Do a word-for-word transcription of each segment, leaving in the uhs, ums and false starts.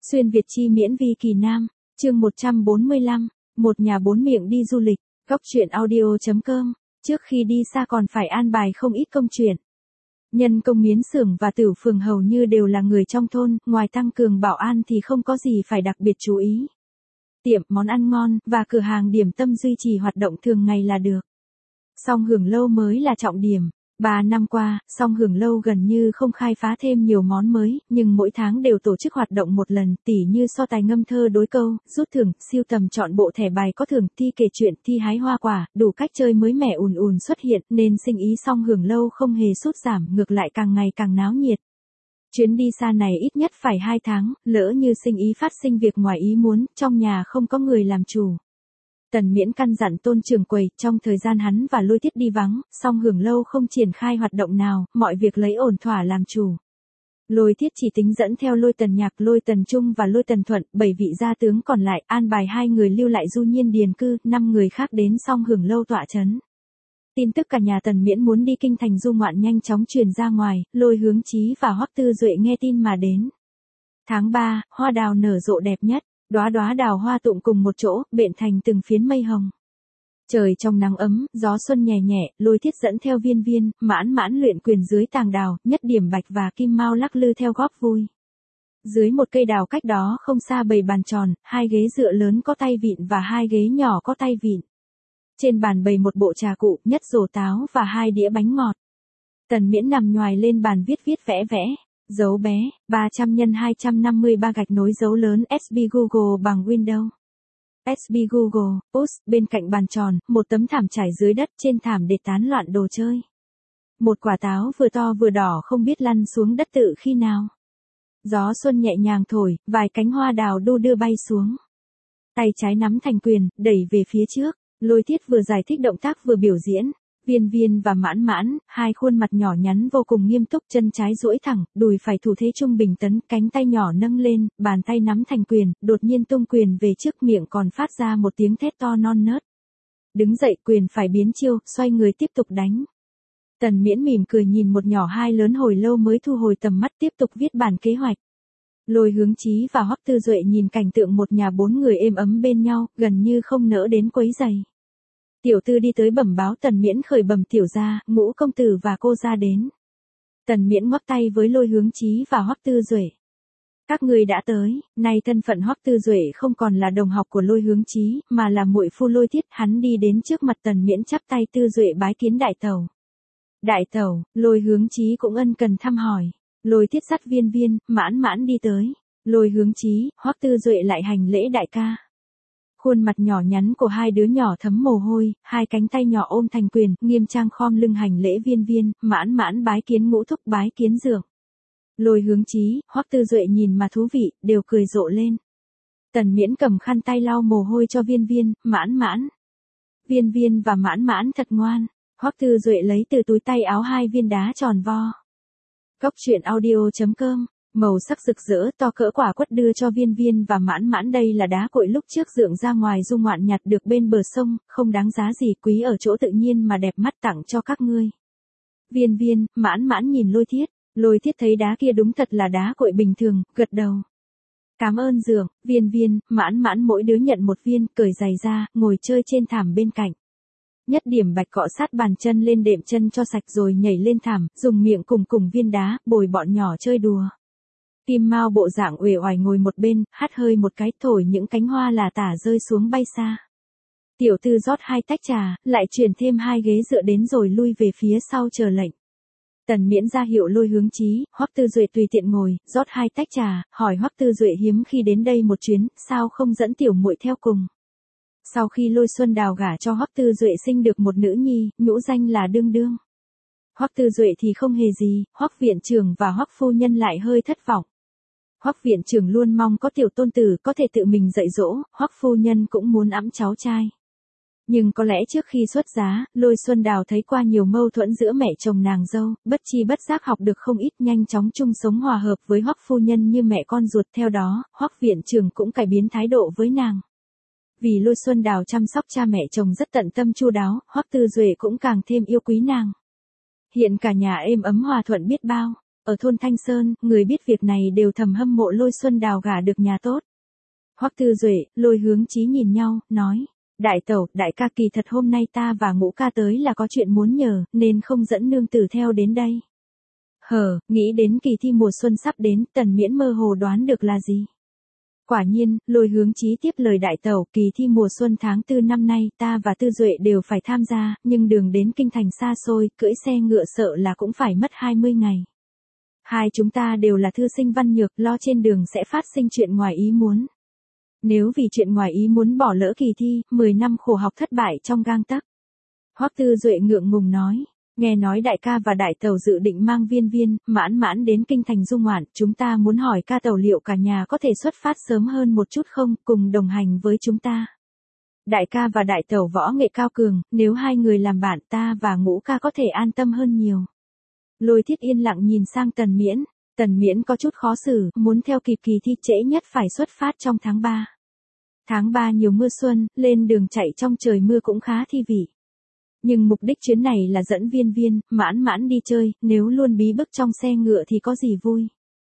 Xuyên Việt chi miễn vi kỳ Nam, chương một trăm bốn mươi lăm, một nhà bốn miệng đi du lịch, góc truyện audio.com, trước khi đi xa còn phải an bài không ít công chuyện. Nhân công miến xưởng và tử phường hầu như đều là người trong thôn, ngoài tăng cường bảo an thì không có gì phải đặc biệt chú ý. Tiệm món ăn ngon và cửa hàng điểm tâm duy trì hoạt động thường ngày là được. Song Hưởng Lâu mới là trọng điểm. Ba năm qua, Song Hưởng Lâu gần như không khai phá thêm nhiều món mới, nhưng mỗi tháng đều tổ chức hoạt động một lần, tỉ như so tài ngâm thơ đối câu, rút thưởng, siêu tầm chọn bộ thẻ bài có thưởng, thi kể chuyện, thi hái hoa quả, đủ cách chơi mới mẻ ùn ùn xuất hiện, nên sinh ý Song Hưởng Lâu không hề sút giảm, ngược lại càng ngày càng náo nhiệt. Chuyến đi xa này ít nhất phải hai tháng, lỡ như sinh ý phát sinh việc ngoài ý muốn, trong nhà không có người làm chủ. Tần Miễn căn dặn Tôn trưởng quầy, trong thời gian hắn và Lôi Thiết đi vắng, Song Hưởng Lâu không triển khai hoạt động nào, mọi việc lấy ổn thỏa làm chủ. Lôi Thiết chỉ tính dẫn theo Lôi Tần Nhạc, Lôi Tần Trung và Lôi Tần Thuận, bảy vị gia tướng còn lại, an bài hai người lưu lại Du Nhiên điền cư, năm người khác đến Song Hưởng Lâu tọa trấn. Tin tức cả nhà Tần Miễn muốn đi kinh thành du ngoạn nhanh chóng truyền ra ngoài, Lôi Hướng Chí và Hoắc Tư Duệ nghe tin mà đến. Tháng ba, hoa đào nở rộ đẹp nhất. Đóa đóa đào hoa tụng cùng một chỗ, bện thành từng phiến mây hồng. Trời trong nắng ấm, gió xuân nhẹ nhẹ, Lôi Thiết dẫn theo Viên Viên, Mãn Mãn luyện quyền dưới tàng đào, Nhất Điểm Bạch và Kim Mao lắc lư theo góp vui. Dưới một cây đào cách đó không xa bày bàn tròn, hai ghế dựa lớn có tay vịn và hai ghế nhỏ có tay vịn. Trên bàn bày một bộ trà cụ, nhất rổ táo và hai đĩa bánh ngọt. Tần Miễn nằm nhoài lên bàn viết viết vẽ vẽ. Dấu bé, ba trăm nhân hai trăm năm mươi ba gạch nối dấu lớn ét bê Google bằng Windows. ét bê Google, Us, bên cạnh bàn tròn, một tấm thảm trải dưới đất, trên thảm để tán loạn đồ chơi. Một quả táo vừa to vừa đỏ không biết lăn xuống đất tự khi nào. Gió xuân nhẹ nhàng thổi, vài cánh hoa đào đu đưa bay xuống. Tay trái nắm thành quyền, đẩy về phía trước, Lôi Thiết vừa giải thích động tác vừa biểu diễn. Viên Viên và Mãn Mãn, hai khuôn mặt nhỏ nhắn vô cùng nghiêm túc, chân trái duỗi thẳng, đùi phải thủ thế trung bình tấn, cánh tay nhỏ nâng lên, bàn tay nắm thành quyền, đột nhiên tung quyền về trước, miệng còn phát ra một tiếng thét to non nớt. Đứng dậy, quyền phải biến chiêu, xoay người tiếp tục đánh. Tần Miễn mỉm cười nhìn một nhỏ hai lớn hồi lâu mới thu hồi tầm mắt, tiếp tục viết bản kế hoạch. Lôi Hướng Chí và Hoắc Tư Duệ nhìn cảnh tượng một nhà bốn người êm ấm bên nhau, gần như không nỡ đến quấy rầy. Tiểu Tư đi tới bẩm báo Tần Miễn khởi bẩm tiểu gia, Ngũ công tử và cô gia đến. Tần Miễn ngoắc tay với Lôi Hướng Chí và Hoắc Tư Duệ. Các người đã tới, nay thân phận Hoắc Tư Duệ không còn là đồng học của Lôi Hướng Chí, mà là muội phu Lôi Thiết, hắn đi đến trước mặt Tần Miễn chắp tay, Tư Duệ bái kiến đại tẩu. Đại tẩu, Lôi Hướng Chí cũng ân cần thăm hỏi. Lôi Thiết dắt Viên Viên, Mãn Mãn đi tới. Lôi Hướng Chí, Hoắc Tư Duệ lại hành lễ đại ca. Khuôn mặt nhỏ nhắn của hai đứa nhỏ thấm mồ hôi, hai cánh tay nhỏ ôm thành quyền, nghiêm trang khom lưng hành lễ. Viên Viên, Mãn Mãn bái kiến ngũ thúc, bái kiến dượng. Lôi Hướng Chí, Hoắc Tư Duệ nhìn mà thú vị, đều cười rộ lên. Tần Miễn cầm khăn tay lau mồ hôi cho Viên Viên, Mãn Mãn. Viên Viên và Mãn Mãn thật ngoan. Hoắc Tư Duệ lấy từ túi tay áo hai viên đá tròn vo. Góc truyện audio.com, màu sắc rực rỡ to cỡ quả quất đưa cho Viên Viên và Mãn Mãn, đây là đá cội lúc trước dượng ra ngoài du ngoạn nhặt được bên bờ sông, không đáng giá gì, quý ở chỗ tự nhiên mà đẹp mắt, tặng cho các ngươi. Viên Viên, Mãn Mãn nhìn Lôi Thiết, Lôi Thiết thấy đá kia đúng thật là đá cội bình thường, gật đầu. Cảm ơn dượng. Viên Viên, Mãn Mãn mỗi đứa nhận một viên, cởi giày ra, ngồi chơi trên thảm bên cạnh. Nhất Điểm Bạch cọ sát bàn chân lên đệm chân cho sạch rồi nhảy lên thảm, dùng miệng cùng cùng viên đá, bồi bọn nhỏ chơi đùa. Kim Mao bộ dạng uể oải ngồi một bên, hắt hơi một cái, thổi những cánh hoa là tả rơi xuống bay xa. Tiểu Tư rót hai tách trà, lại chuyển thêm hai ghế dựa đến rồi lui về phía sau chờ lệnh. Tần Miễn ra hiệu Lôi Hướng Chí, Hoắc Tư Duệ tùy tiện ngồi, rót hai tách trà, hỏi Hoắc Tư Duệ hiếm khi đến đây một chuyến, sao không dẫn tiểu muội theo cùng. Sau khi Lôi Xuân Đào gả cho Hoắc Tư Duệ sinh được một nữ nhi, nhũ danh là Đương Đương. Hoắc Tư Duệ thì không hề gì, Hoắc viện trưởng và Hoắc phu nhân lại hơi thất vọng. Hoắc viện trưởng luôn mong có tiểu tôn tử có thể tự mình dạy dỗ, Hoắc phu nhân cũng muốn ẵm cháu trai. Nhưng có lẽ trước khi xuất giá, Lôi Xuân Đào thấy qua nhiều mâu thuẫn giữa mẹ chồng nàng dâu, bất chi bất giác học được không ít, nhanh chóng chung sống hòa hợp với Hoắc phu nhân như mẹ con ruột, theo đó, Hoắc viện trưởng cũng cải biến thái độ với nàng. Vì Lôi Xuân Đào chăm sóc cha mẹ chồng rất tận tâm chu đáo, Hoắc Tư Duệ cũng càng thêm yêu quý nàng. Hiện cả nhà êm ấm hòa thuận biết bao. Ở thôn Thanh Sơn, người biết việc này đều thầm hâm mộ Lôi Xuân Đào gả được nhà tốt. Hoắc Tư Duệ, Lôi Hướng Chí nhìn nhau, nói, đại tẩu, đại ca kỳ thật hôm nay ta và Ngũ ca tới là có chuyện muốn nhờ, nên không dẫn nương tử theo đến đây. Hờ, nghĩ đến kỳ thi mùa xuân sắp đến, Tần Miễn mơ hồ đoán được là gì. Quả nhiên, Lôi Hướng Chí tiếp lời đại tẩu, kỳ thi mùa xuân tháng tư năm nay, ta và Tư Duệ đều phải tham gia, nhưng đường đến kinh thành xa xôi, cưỡi xe ngựa sợ là cũng phải mất hai mươi ngày. Hai chúng ta đều là thư sinh văn nhược, lo trên đường sẽ phát sinh chuyện ngoài ý muốn. Nếu vì chuyện ngoài ý muốn bỏ lỡ kỳ thi, mười năm khổ học thất bại trong gang tấc. Hoắc Tư Duệ ngượng ngùng nói, nghe nói đại ca và đại tẩu dự định mang Viên Viên, Mãn Mãn đến kinh thành du ngoạn, chúng ta muốn hỏi ca tẩu liệu cả nhà có thể xuất phát sớm hơn một chút không, cùng đồng hành với chúng ta. Đại ca và đại tẩu võ nghệ cao cường, nếu hai người làm bạn ta và Ngũ ca có thể an tâm hơn nhiều. Lôi Thiết yên lặng nhìn sang Tần Miễn, Tần Miễn có chút khó xử, muốn theo kịp kỳ thi trễ nhất phải xuất phát trong tháng ba. Tháng ba nhiều mưa xuân, lên đường chạy trong trời mưa cũng khá thi vị. Nhưng mục đích chuyến này là dẫn Viên Viên, Mãn Mãn đi chơi, nếu luôn bí bức trong xe ngựa thì có gì vui.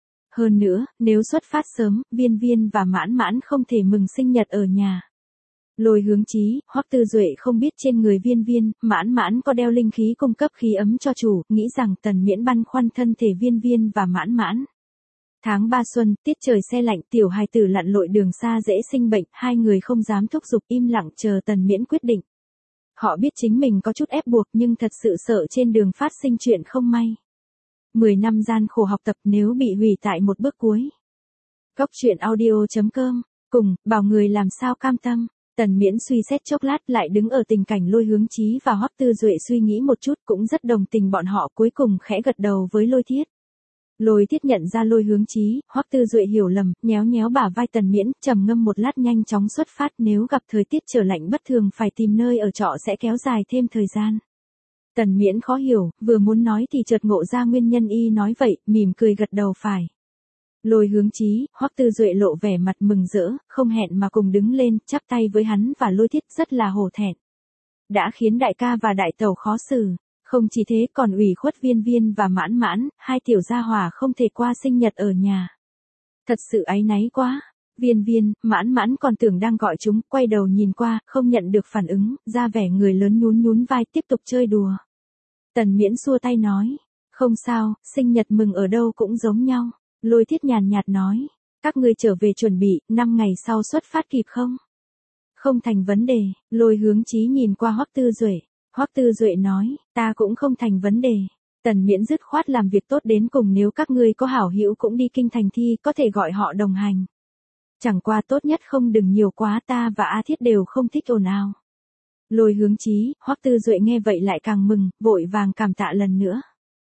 Hơn nữa, nếu xuất phát sớm, Viên Viên và Mãn Mãn không thể mừng sinh nhật ở nhà. Lôi Hướng Chí, Hoắc Tư Duệ không biết trên người Viên Viên, Mãn Mãn có đeo linh khí cung cấp khí ấm cho chủ, nghĩ rằng Tần Miễn băn khoăn thân thể Viên Viên và Mãn Mãn. Tháng ba xuân, tiết trời se lạnh, tiểu hài tử lặn lội đường xa dễ sinh bệnh, hai người không dám thúc giục, im lặng chờ Tần Miễn quyết định. Họ biết chính mình có chút ép buộc nhưng thật sự sợ trên đường phát sinh chuyện không may. Mười năm gian khổ học tập nếu bị hủy tại một bước cuối. Góc truyện audio chấm com, cùng, bảo người làm sao cam tâm. Tần Miễn suy xét chốc lát lại đứng ở tình cảnh Lôi Hướng Chí và Hoắc Tư Duệ suy nghĩ một chút cũng rất đồng tình bọn họ, cuối cùng khẽ gật đầu với Lôi Thiết. Lôi Thiết nhận ra Lôi Hướng Chí, Hoắc Tư Duệ hiểu lầm, nhéo nhéo bả vai Tần Miễn, trầm ngâm một lát nhanh chóng xuất phát, nếu gặp thời tiết trở lạnh bất thường phải tìm nơi ở trọ sẽ kéo dài thêm thời gian. Tần Miễn khó hiểu, vừa muốn nói thì chợt ngộ ra nguyên nhân y nói vậy, mỉm cười gật đầu phải. Lôi Hướng Chí, Hoắc Tư Duệ lộ vẻ mặt mừng rỡ, không hẹn mà cùng đứng lên, chắp tay với hắn và Lôi Thiết rất là hổ thẹn. Đã khiến đại ca và đại tẩu khó xử. Không chỉ thế còn ủy khuất Viên Viên và Mãn Mãn, hai tiểu gia hỏa không thể qua sinh nhật ở nhà. Thật sự áy náy quá. Viên Viên, Mãn Mãn còn tưởng đang gọi chúng, quay đầu nhìn qua, không nhận được phản ứng, ra vẻ người lớn nhún nhún vai tiếp tục chơi đùa. Tần Miễn xua tay nói, không sao, sinh nhật mừng ở đâu cũng giống nhau. Lôi Thiết nhàn nhạt nói, các ngươi trở về chuẩn bị, năm ngày sau xuất phát kịp không? Không thành vấn đề. Lôi Hướng Chí nhìn qua Hoắc Tư Duệ. Hoắc Tư Duệ nói, ta cũng không thành vấn đề. Tần Miễn dứt khoát làm việc tốt đến cùng, nếu các ngươi có hảo hữu cũng đi kinh thành thi, có thể gọi họ đồng hành. Chẳng qua tốt nhất không đừng nhiều quá, ta và A Thiết đều không thích ồn ào. Lôi Hướng Chí, Hoắc Tư Duệ nghe vậy lại càng mừng, vội vàng cảm tạ lần nữa.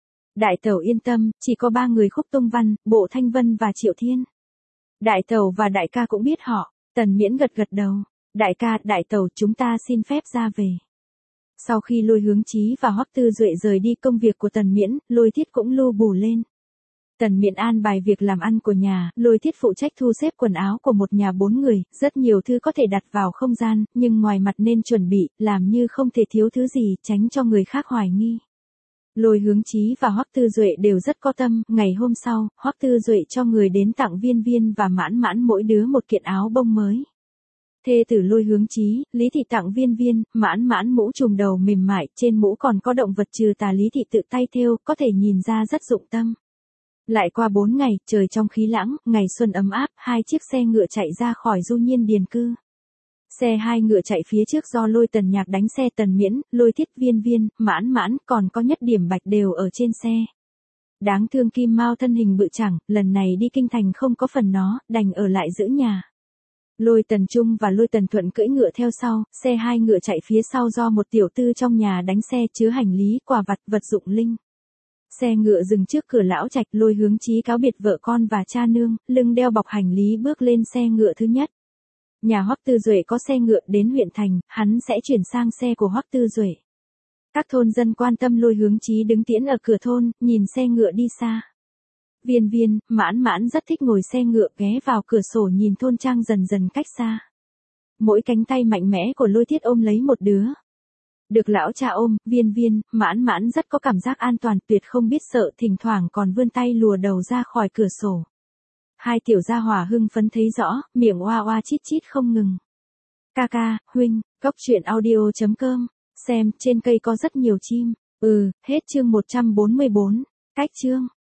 Đại tẩu yên tâm, chỉ có ba người Khúc Tông Văn, Bộ Thanh Vân và Triệu Thiên. Đại tẩu và đại ca cũng biết họ. Tần Miễn gật gật đầu. Đại ca, đại tẩu, chúng ta xin phép ra về. Sau khi Lôi Hướng Chí và Hoắc Tư Duệ rời đi, công việc của Tần Miễn, Lôi Thiết cũng lu bù lên. Tần Miễn an bài việc làm ăn của nhà, Lôi Thiết phụ trách thu xếp quần áo của một nhà bốn người, rất nhiều thứ có thể đặt vào không gian, nhưng ngoài mặt nên chuẩn bị, làm như không thể thiếu thứ gì, tránh cho người khác hoài nghi. Lôi Hướng Chí và Hoắc Tư Duệ đều rất có tâm, ngày hôm sau, Hoắc Tư Duệ cho người đến tặng Viên Viên và Mãn Mãn mỗi đứa một kiện áo bông mới. Thê tử Lôi Hướng Chí, Lý Thị tặng Viên Viên, Mãn Mãn mũ trùm đầu mềm mại, trên mũ còn có động vật trừ tà Lý Thị tự tay thêu, có thể nhìn ra rất dụng tâm. Lại qua bốn ngày, trời trong khí lãng, ngày xuân ấm áp, hai chiếc xe ngựa chạy ra khỏi Du Nhiên Điền cư. Xe hai ngựa chạy phía trước do Lôi Tần Nhạc đánh xe Tần Miễn, Lôi Thiết, Viên Viên, Mãn Mãn, còn có Nhất Điểm Bạch đều ở trên xe. Đáng thương Kim Mao thân hình bự chẳng, lần này đi kinh thành không có phần nó, đành ở lại giữ nhà. Lôi Tần Trung và Lôi Tần Thuận cưỡi ngựa theo sau, xe hai ngựa chạy phía sau do một tiểu tư trong nhà đánh xe chứa hành lý, quà vặt, vật dụng linh. Xe ngựa dừng trước cửa lão trạch, Lôi Hướng Chí cáo biệt vợ con và cha nương, lưng đeo bọc hành lý bước lên xe ngựa thứ nhất. Nhà Hoắc Tư Duệ có xe ngựa đến huyện thành, hắn sẽ chuyển sang xe của Hoắc Tư Duệ. Các thôn dân quan tâm Lôi Hướng Chí đứng tiễn ở cửa thôn, nhìn xe ngựa đi xa. Viên Viên, Mãn Mãn rất thích ngồi xe ngựa, ghé vào cửa sổ nhìn thôn trang dần dần cách xa. Mỗi cánh tay mạnh mẽ của Lôi Thiết ôm lấy một đứa. Được lão cha ôm, viên viên, mãn mãn rất có cảm giác an toàn, tuyệt không biết sợ, thỉnh thoảng còn vươn tay lùa đầu ra khỏi cửa sổ. Hai tiểu gia hỏa hưng phấn thấy rõ, miệng oa oa chít chít không ngừng. Ca ca, huynh, cốc truyện audio chấm com, xem, trên cây có rất nhiều chim. Ừ, hết chương một trăm bốn mươi bốn, cách chương.